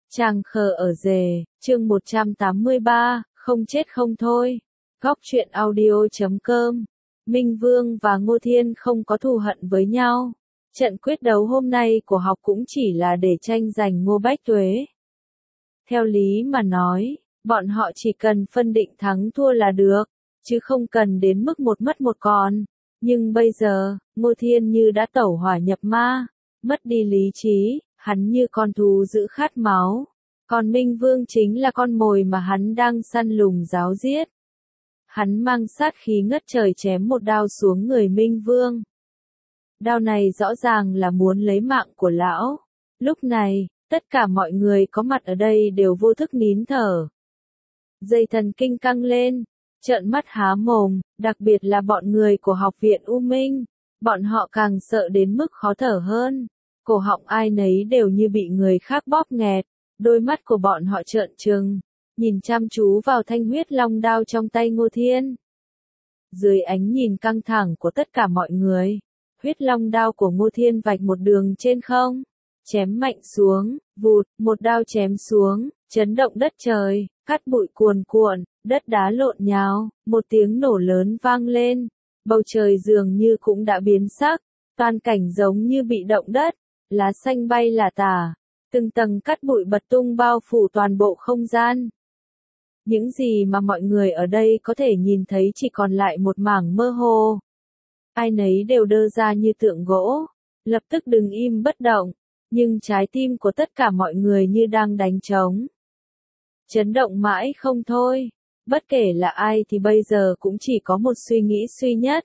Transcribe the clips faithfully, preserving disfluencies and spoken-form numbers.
Chàng khờ ở rề, chương một trăm tám mươi ba, không chết không thôi. Góc truyện audio chấm com. Minh Vương và Ngô Thiên không có thù hận với nhau. Trận quyết đấu hôm nay của học cũng chỉ là để tranh giành Ngô Bách Tuế. Theo lý mà nói, bọn họ chỉ cần phân định thắng thua là được, chứ không cần đến mức một mất một còn. Nhưng bây giờ, Ngô Thiên như đã tẩu hỏa nhập ma, mất đi lý trí, hắn như con thú dữ khát máu. Còn Minh Vương chính là con mồi mà hắn đang săn lùng ráo giết. Hắn mang sát khí ngất trời chém một đao xuống người Minh Vương. Đao này rõ ràng là muốn lấy mạng của lão. Lúc này, tất cả mọi người có mặt ở đây đều vô thức nín thở. Dây thần kinh căng lên, trợn mắt há mồm, đặc biệt là bọn người của học viện U Minh. Bọn họ càng sợ đến mức khó thở hơn. Cổ họng ai nấy đều như bị người khác bóp nghẹt. Đôi mắt của bọn họ trợn trừng, nhìn chăm chú vào thanh huyết long đao trong tay Ngô Thiên. Dưới ánh nhìn căng thẳng của tất cả mọi người, huyết long đao của Ngô Thiên vạch một đường trên không, chém mạnh xuống, vụt, một đao chém xuống, chấn động đất trời, cát bụi cuồn cuộn, đất đá lộn nhào, một tiếng nổ lớn vang lên, bầu trời dường như cũng đã biến sắc, toàn cảnh giống như bị động đất, lá xanh bay là tả. Từng tầng cát bụi bật tung bao phủ toàn bộ không gian. Những gì mà mọi người ở đây có thể nhìn thấy chỉ còn lại một mảng mơ hồ. Ai nấy đều đơ ra như tượng gỗ, lập tức đứng im bất động, nhưng trái tim của tất cả mọi người như đang đánh trống. Chấn động mãi không thôi, bất kể là ai thì bây giờ cũng chỉ có một suy nghĩ duy nhất.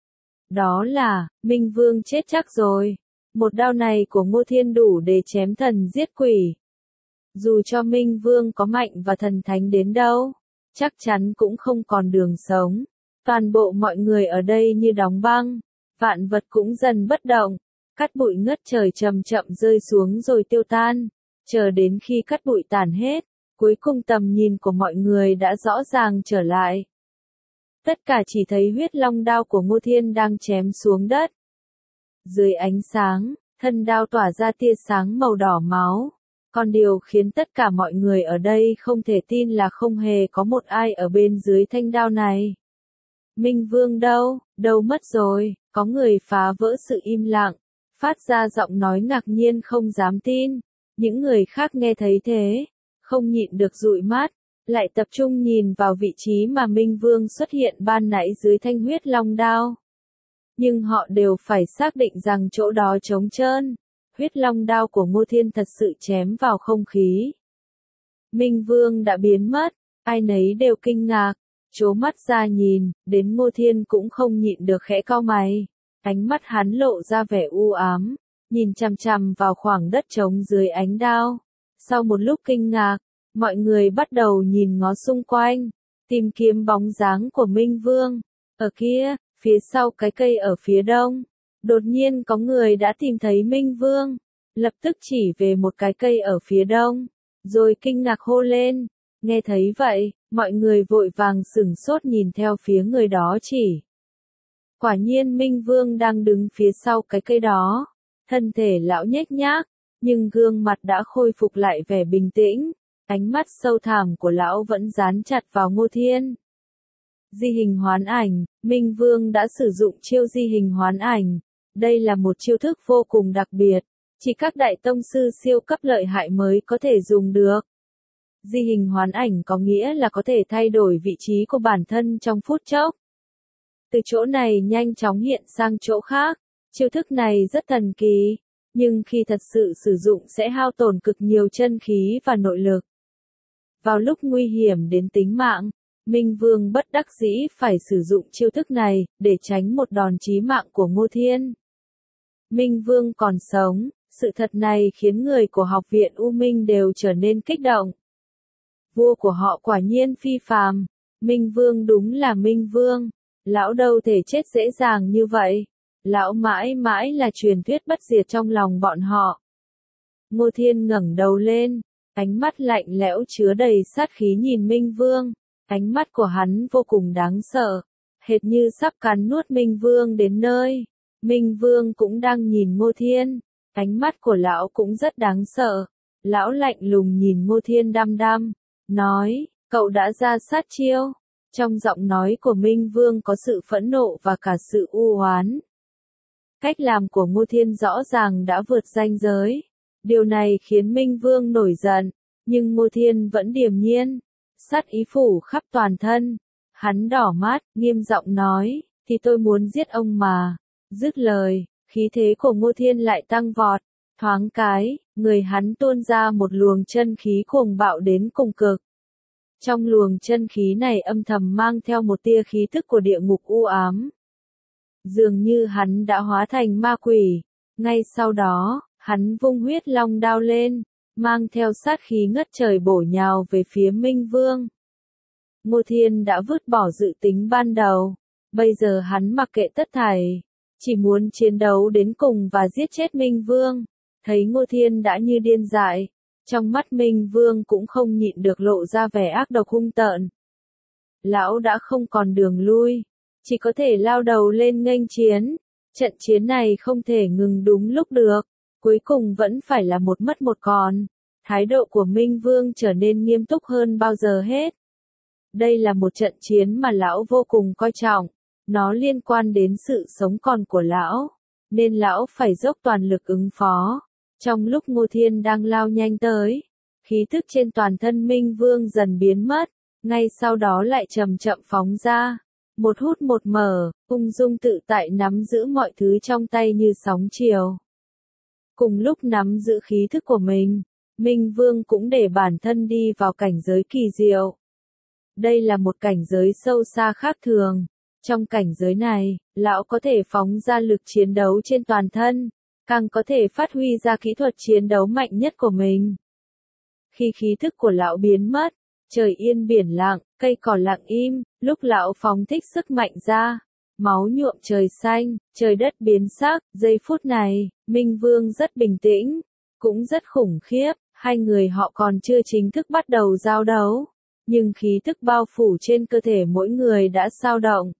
Đó là, Minh Vương chết chắc rồi. Một đao này của Ngô Thiên đủ để chém thần giết quỷ. Dù cho Minh Vương có mạnh và thần thánh đến đâu, chắc chắn cũng không còn đường sống. Toàn bộ mọi người ở đây như đóng băng, vạn vật cũng dần bất động, cát bụi ngất trời chậm chậm rơi xuống rồi tiêu tan, chờ đến khi cát bụi tàn hết, cuối cùng tầm nhìn của mọi người đã rõ ràng trở lại. Tất cả chỉ thấy huyết long đao của Ngô Thiên đang chém xuống đất. Dưới ánh sáng, thân đao tỏa ra tia sáng màu đỏ máu. Còn điều khiến tất cả mọi người ở đây không thể tin là không hề có một ai ở bên dưới thanh đao này. Minh Vương đâu, đâu mất rồi, có người phá vỡ sự im lặng, phát ra giọng nói ngạc nhiên không dám tin. Những người khác nghe thấy thế, không nhịn được dụi mắt, lại tập trung nhìn vào vị trí mà Minh Vương xuất hiện ban nãy dưới thanh huyết long đao. Nhưng họ đều phải xác định rằng chỗ đó trống trơn. Huyết long đao của Ngô Thiên thật sự chém vào không khí. Minh Vương đã biến mất, ai nấy đều kinh ngạc, trố mắt ra nhìn, đến Ngô Thiên cũng không nhịn được khẽ cau mày. Ánh mắt hắn lộ ra vẻ u ám, nhìn chằm chằm vào khoảng đất trống dưới ánh đao. Sau một lúc kinh ngạc, mọi người bắt đầu nhìn ngó xung quanh, tìm kiếm bóng dáng của Minh Vương. Ở kia, phía sau cái cây ở phía đông, đột nhiên có người đã tìm thấy Minh Vương, lập tức chỉ về một cái cây ở phía đông, rồi kinh ngạc hô lên. Nghe thấy vậy, mọi người vội vàng sửng sốt nhìn theo phía người đó chỉ. Quả nhiên Minh Vương đang đứng phía sau cái cây đó, thân thể lão nhếch nhác, nhưng gương mặt đã khôi phục lại vẻ bình tĩnh, ánh mắt sâu thẳm của lão vẫn dán chặt vào Ngô Thiên. Di hình hoán ảnh, Minh Vương đã sử dụng chiêu di hình hoán ảnh. Đây là một chiêu thức vô cùng đặc biệt, chỉ các đại tông sư siêu cấp lợi hại mới có thể dùng được. Di hình hoán ảnh có nghĩa là có thể thay đổi vị trí của bản thân trong phút chốc. Từ chỗ này nhanh chóng hiện sang chỗ khác, chiêu thức này rất thần kỳ, nhưng khi thật sự sử dụng sẽ hao tổn cực nhiều chân khí và nội lực. Vào lúc nguy hiểm đến tính mạng, Minh Vương bất đắc dĩ phải sử dụng chiêu thức này, để tránh một đòn chí mạng của Ngô Thiên. Minh Vương còn sống, sự thật này khiến người của học viện U Minh đều trở nên kích động. Vua của họ quả nhiên phi phàm, Minh Vương đúng là Minh Vương, lão đâu thể chết dễ dàng như vậy, lão mãi mãi là truyền thuyết bất diệt trong lòng bọn họ. Ngô Thiên ngẩng đầu lên, ánh mắt lạnh lẽo chứa đầy sát khí nhìn Minh Vương. Ánh mắt của hắn vô cùng đáng sợ, hệt như sắp cắn nuốt Minh Vương đến nơi. Minh Vương cũng đang nhìn Ngô Thiên, ánh mắt của lão cũng rất đáng sợ, Lão lạnh lùng nhìn Ngô Thiên đăm đăm, nói, cậu đã ra sát chiêu. Trong giọng nói của Minh Vương có sự phẫn nộ và cả sự u oán. Cách làm của Ngô Thiên rõ ràng đã vượt ranh giới. Điều này khiến Minh Vương nổi giận, nhưng Ngô Thiên vẫn điềm nhiên, sát ý phủ khắp toàn thân. Hắn đỏ mắt, nghiêm giọng nói, thì tôi muốn giết ông mà. Dứt lời, khí thế của Ngô Thiên lại tăng vọt, thoáng cái, người hắn tuôn ra một luồng chân khí cuồng bạo đến cùng cực. Trong luồng chân khí này âm thầm mang theo một tia khí tức của địa ngục u ám. Dường như hắn đã hóa thành ma quỷ. Ngay sau đó, hắn vung huyết long đao lên, mang theo sát khí ngất trời bổ nhào về phía Minh Vương. Ngô Thiên đã vứt bỏ dự tính ban đầu. Bây giờ hắn mặc kệ tất thảy, chỉ muốn chiến đấu đến cùng và giết chết Minh Vương. Thấy Ngô Thiên đã như điên dại, trong mắt Minh Vương cũng không nhịn được lộ ra vẻ ác độc hung tợn. Lão đã không còn đường lui, chỉ có thể lao đầu lên nghênh chiến. Trận chiến này không thể ngừng đúng lúc được, cuối cùng vẫn phải là một mất một còn. Thái độ của Minh Vương trở nên nghiêm túc hơn bao giờ hết. Đây là một trận chiến mà lão vô cùng coi trọng, nó liên quan đến sự sống còn của lão, nên lão phải dốc toàn lực ứng phó. Trong lúc Ngô Thiên đang lao nhanh tới, khí tức trên toàn thân Minh Vương dần biến mất, ngay sau đó lại chậm chậm phóng ra. Một hút một mở, ung dung tự tại nắm giữ mọi thứ trong tay như sóng chiều. Cùng lúc nắm giữ khí thức của mình, Minh Vương cũng để bản thân đi vào cảnh giới kỳ diệu. Đây là một cảnh giới sâu xa khác thường. Trong cảnh giới này, lão có thể phóng ra lực chiến đấu trên toàn thân, càng có thể phát huy ra kỹ thuật chiến đấu mạnh nhất của mình. Khi khí thức của lão biến mất, trời yên biển lặng, cây cỏ lặng im, lúc lão phóng thích sức mạnh ra, máu nhuộm trời xanh, trời đất biến sắc. Giây phút này, Minh Vương rất bình tĩnh, cũng rất khủng khiếp. Hai người họ còn chưa chính thức bắt đầu giao đấu, nhưng khí thức bao phủ trên cơ thể mỗi người đã dao động.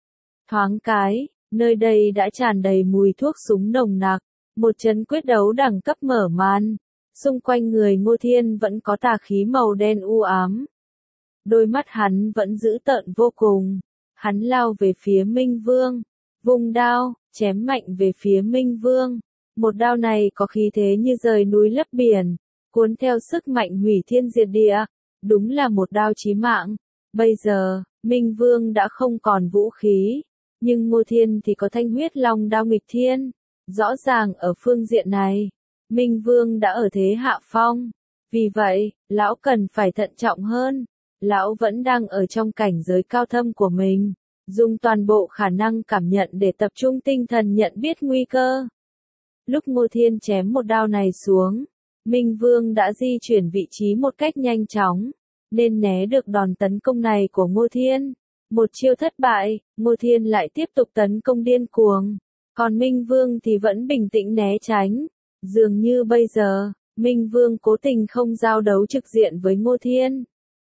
Thoáng cái, nơi đây đã tràn đầy mùi thuốc súng nồng nặc, một trận quyết đấu đẳng cấp mở màn. Xung quanh người Ngô Thiên vẫn có tà khí màu đen u ám. Đôi mắt hắn vẫn dữ tợn vô cùng. Hắn lao về phía Minh Vương, vung đao, chém mạnh về phía Minh Vương. Một đao này có khí thế như rời núi lấp biển, cuốn theo sức mạnh hủy thiên diệt địa. Đúng là một đao chí mạng. Bây giờ, Minh Vương đã không còn vũ khí, nhưng Ngô Thiên thì có thanh huyết long đao nghịch thiên. Rõ ràng ở phương diện này, Minh Vương đã ở thế hạ phong. Vì vậy, lão cần phải thận trọng hơn. Lão vẫn đang ở trong cảnh giới cao thâm của mình, dùng toàn bộ khả năng cảm nhận để tập trung tinh thần nhận biết nguy cơ. Lúc Ngô Thiên chém một đao này xuống, Minh Vương đã di chuyển vị trí một cách nhanh chóng, nên né được đòn tấn công này của Ngô Thiên. Một chiêu thất bại, Ngô Thiên lại tiếp tục tấn công điên cuồng, còn Minh Vương thì vẫn bình tĩnh né tránh. Dường như bây giờ, Minh Vương cố tình không giao đấu trực diện với Ngô Thiên.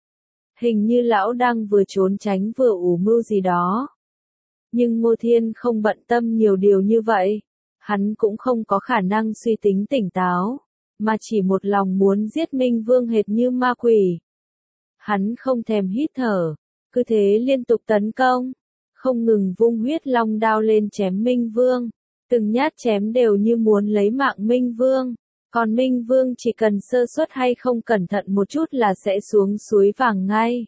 Hình như lão đang vừa trốn tránh vừa ủ mưu gì đó. Nhưng Ngô Thiên không bận tâm nhiều điều như vậy. Hắn cũng không có khả năng suy tính tỉnh táo, mà chỉ một lòng muốn giết Minh Vương hệt như ma quỷ. Hắn không thèm hít thở, cứ thế liên tục tấn công, không ngừng vung huyết long đao lên chém Minh Vương. Từng nhát chém đều như muốn lấy mạng Minh Vương, còn Minh Vương chỉ cần sơ suất hay không cẩn thận một chút là sẽ xuống suối vàng ngay.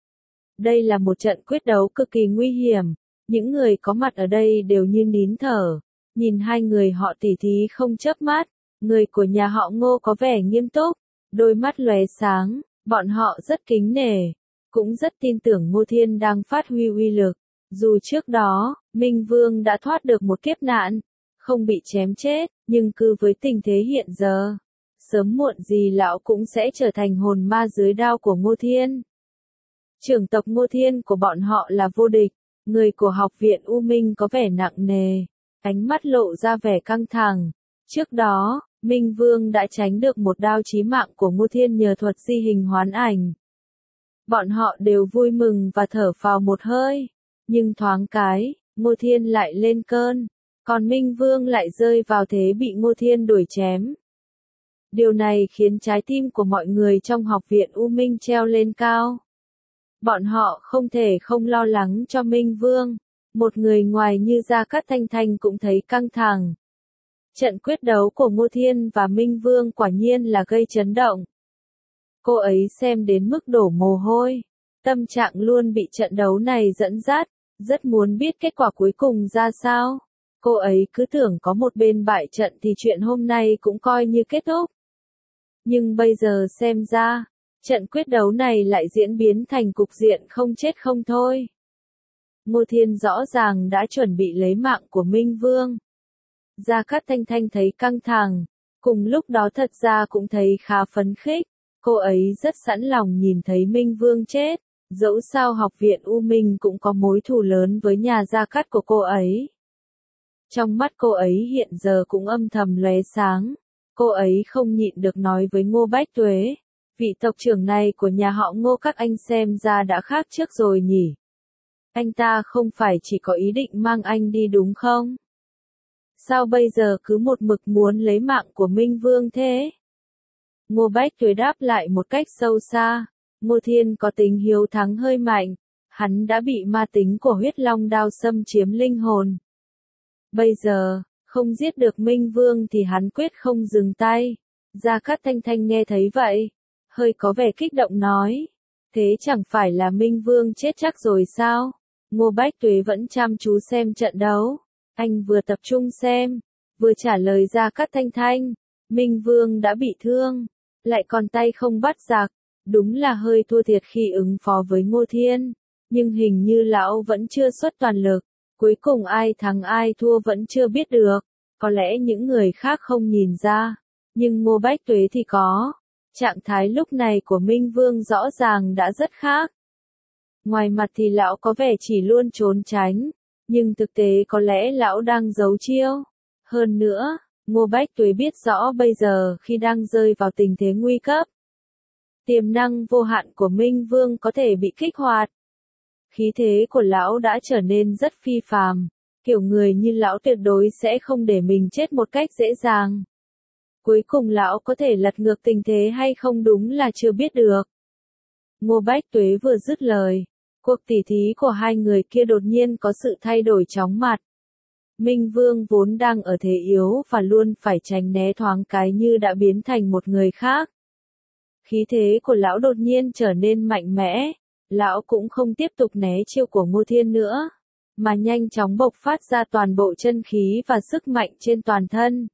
Đây là một trận quyết đấu cực kỳ nguy hiểm, những người có mặt ở đây đều như nín thở, nhìn hai người họ tỉ thí không chớp mắt. Người của nhà họ Ngô có vẻ nghiêm túc, đôi mắt lóe sáng, bọn họ rất kính nể, cũng rất tin tưởng Ngô Thiên đang phát huy uy lực. Dù trước đó, Minh Vương đã thoát được một kiếp nạn, không bị chém chết, nhưng cứ với tình thế hiện giờ, sớm muộn gì lão cũng sẽ trở thành hồn ma dưới đao của Ngô Thiên. Trưởng tộc Ngô Thiên của bọn họ là vô địch. Người của học viện U Minh có vẻ nặng nề, ánh mắt lộ ra vẻ căng thẳng. Trước đó, Minh Vương đã tránh được một đao chí mạng của Ngô Thiên nhờ thuật di hình hoán ảnh. Bọn họ đều vui mừng và thở phào một hơi, nhưng thoáng cái, Ngô Thiên lại lên cơn, còn Minh Vương lại rơi vào thế bị Ngô Thiên đuổi chém. Điều này khiến trái tim của mọi người trong học viện U Minh treo lên cao. Bọn họ không thể không lo lắng cho Minh Vương. Một người ngoài như Gia Cát Thanh Thanh cũng thấy căng thẳng. Trận quyết đấu của Ngô Thiên và Minh Vương quả nhiên là gây chấn động. Cô ấy xem đến mức đổ mồ hôi. Tâm trạng luôn bị trận đấu này dẫn dắt, rất muốn biết kết quả cuối cùng ra sao. Cô ấy cứ tưởng có một bên bại trận thì chuyện hôm nay cũng coi như kết thúc. Nhưng bây giờ xem ra, trận quyết đấu này lại diễn biến thành cục diện không chết không thôi. Ngô Thiên rõ ràng đã chuẩn bị lấy mạng của Minh Vương. Gia Cát Thanh Thanh thấy căng thẳng, cùng lúc đó thật ra cũng thấy khá phấn khích. Cô ấy rất sẵn lòng nhìn thấy Minh Vương chết, dẫu sao học viện U Minh cũng có mối thù lớn với nhà Gia Cát của cô ấy. Trong mắt cô ấy hiện giờ cũng âm thầm lóe sáng. Cô ấy không nhịn được nói với Ngô Bách Tuế, vị tộc trưởng này của nhà họ Ngô các anh xem ra đã khác trước rồi nhỉ. Anh ta không phải chỉ có ý định mang anh đi đúng không? Sao bây giờ cứ một mực muốn lấy mạng của Minh Vương thế? Ngô Bách Tuế đáp lại một cách sâu xa. Ngô Thiên có tính hiếu thắng hơi mạnh. Hắn đã bị ma tính của huyết long đao xâm chiếm linh hồn. Bây giờ, không giết được Minh Vương thì hắn quyết không dừng tay. Gia Cát Thanh Thanh nghe thấy vậy, hơi có vẻ kích động nói. Thế chẳng phải là Minh Vương chết chắc rồi sao? Ngô Bách Tuế vẫn chăm chú xem trận đấu. Anh vừa tập trung xem, vừa trả lời Gia Cát Thanh Thanh. Minh Vương đã bị thương, lại còn tay không bắt giặc. Đúng là hơi thua thiệt khi ứng phó với Ngô Thiên. Nhưng hình như lão vẫn chưa xuất toàn lực. Cuối cùng ai thắng ai thua vẫn chưa biết được. Có lẽ những người khác không nhìn ra. Nhưng Ngô Bách Tuế thì có. Trạng thái lúc này của Minh Vương rõ ràng đã rất khác. Ngoài mặt thì lão có vẻ chỉ luôn trốn tránh. Nhưng thực tế có lẽ lão đang giấu chiêu. Hơn nữa, Ngô Bách Tuế biết rõ bây giờ khi đang rơi vào tình thế nguy cấp. Tiềm năng vô hạn của Minh Vương có thể bị kích hoạt. Khí thế của lão đã trở nên rất phi phàm. Kiểu người như lão tuyệt đối sẽ không để mình chết một cách dễ dàng. Cuối cùng lão có thể lật ngược tình thế hay không đúng là chưa biết được. Ngô Bách Tuế vừa dứt lời. Cuộc tỉ thí của hai người kia đột nhiên có sự thay đổi chóng mặt. Minh Vương vốn đang ở thế yếu và luôn phải tránh né thoáng cái như đã biến thành một người khác. Khí thế của lão đột nhiên trở nên mạnh mẽ. Lão cũng không tiếp tục né chiêu của Ngô Thiên nữa, mà nhanh chóng bộc phát ra toàn bộ chân khí và sức mạnh trên toàn thân.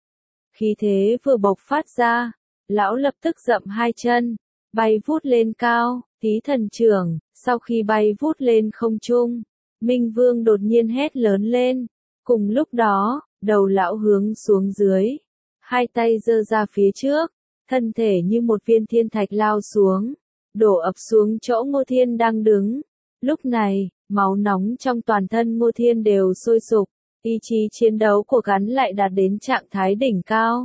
Khí thế vừa bộc phát ra, lão lập tức dậm hai chân, bay vút lên cao, Tí Thần Trưởng. Sau khi bay vút lên không trung, Minh Vương đột nhiên hét lớn lên. Cùng lúc đó, đầu lão hướng xuống dưới, hai tay giơ ra phía trước, thân thể như một viên thiên thạch lao xuống, đổ ập xuống chỗ Ngô Thiên đang đứng. Lúc này, máu nóng trong toàn thân Ngô Thiên đều sôi sục, ý chí chiến đấu của hắn lại đạt đến trạng thái đỉnh cao.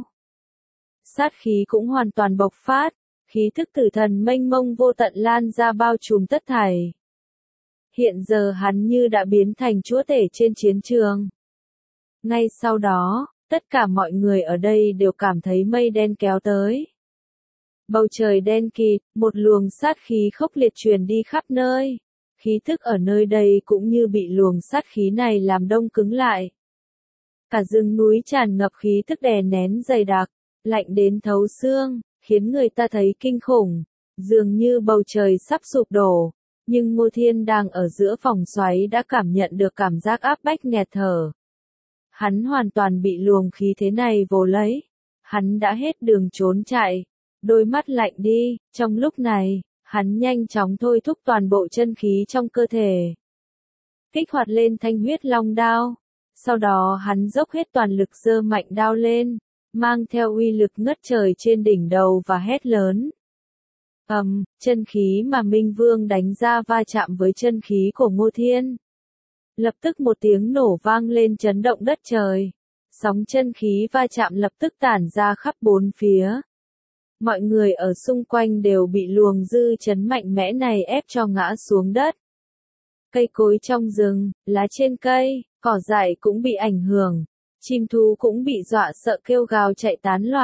Sát khí cũng hoàn toàn bộc phát, khí thức tử thần mênh mông vô tận lan ra bao trùm tất thảy. Hiện giờ hắn như đã biến thành chúa tể trên chiến trường. Ngay sau đó, tất cả mọi người ở đây đều cảm thấy mây đen kéo tới. Bầu trời đen kịt, một luồng sát khí khốc liệt truyền đi khắp nơi. Khí thức ở nơi đây cũng như bị luồng sát khí này làm đông cứng lại. Cả rừng núi tràn ngập khí thức đè nén dày đặc, lạnh đến thấu xương, khiến người ta thấy kinh khủng, dường như bầu trời sắp sụp đổ. Nhưng Ngô Thiên đang ở giữa vòng xoáy đã cảm nhận được cảm giác áp bách nghẹt thở. Hắn hoàn toàn bị luồng khí thế này vồ lấy. Hắn đã hết đường trốn chạy. Đôi mắt lạnh đi, trong lúc này, hắn nhanh chóng thôi thúc toàn bộ chân khí trong cơ thể. Kích hoạt lên thanh huyết long đao. Sau đó hắn dốc hết toàn lực giơ mạnh đao lên, mang theo uy lực ngất trời trên đỉnh đầu và hét lớn. Ầm, um, chân khí mà Minh Vương đánh ra va chạm với chân khí của Ngô Thiên. Lập tức một tiếng nổ vang lên chấn động đất trời. Sóng chân khí va chạm lập tức tản ra khắp bốn phía. Mọi người ở xung quanh đều bị luồng dư chấn mạnh mẽ này ép cho ngã xuống đất. Cây cối trong rừng, lá trên cây, cỏ dại cũng bị ảnh hưởng. Chim thú cũng bị dọa sợ kêu gào chạy tán loạn.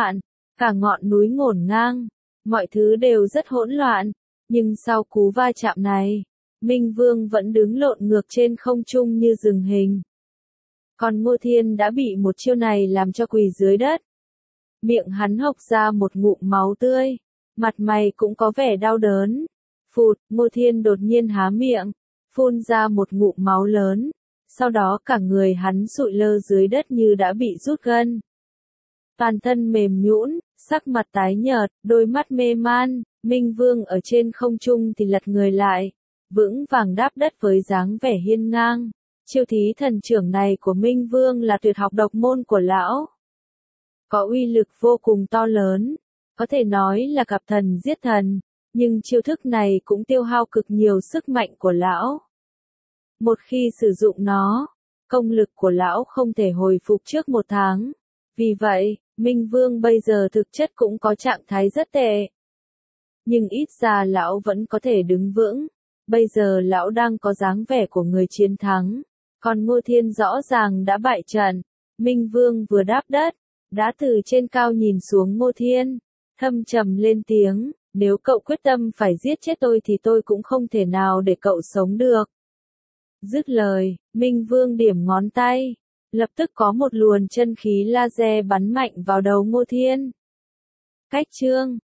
Cả ngọn núi ngổn ngang, mọi thứ đều rất hỗn loạn, nhưng sau cú va chạm này, Minh Vương vẫn đứng lộn ngược trên không trung như rừng hình. Còn Ngô Thiên đã bị một chiêu này làm cho quỳ dưới đất. Miệng hắn hộc ra một ngụm máu tươi, mặt mày cũng có vẻ đau đớn. Phụt, Ngô Thiên đột nhiên há miệng, phun ra một ngụm máu lớn, sau đó cả người hắn sụi lơ dưới đất như đã bị rút gân. Toàn thân mềm nhũn, sắc mặt tái nhợt, đôi mắt mê man, Minh Vương ở trên không trung thì lật người lại, vững vàng đáp đất với dáng vẻ hiên ngang. Chiêu thí thần trưởng này của Minh Vương là tuyệt học độc môn của lão. Có uy lực vô cùng to lớn, có thể nói là cặp thần giết thần, nhưng chiêu thức này cũng tiêu hao cực nhiều sức mạnh của lão. Một khi sử dụng nó, công lực của lão không thể hồi phục trước một tháng. Vì vậy, Minh Vương bây giờ thực chất cũng có trạng thái rất tệ. Nhưng ít ra lão vẫn có thể đứng vững. Bây giờ lão đang có dáng vẻ của người chiến thắng. Còn Ngô Thiên rõ ràng đã bại trận. Minh Vương vừa đáp đất, đã từ trên cao nhìn xuống Ngô Thiên, thâm trầm lên tiếng, nếu cậu quyết tâm phải giết chết tôi thì tôi cũng không thể nào để cậu sống được. Dứt lời, Minh Vương điểm ngón tay, lập tức có một luồng chân khí laser bắn mạnh vào đầu Ngô Thiên. Cách chương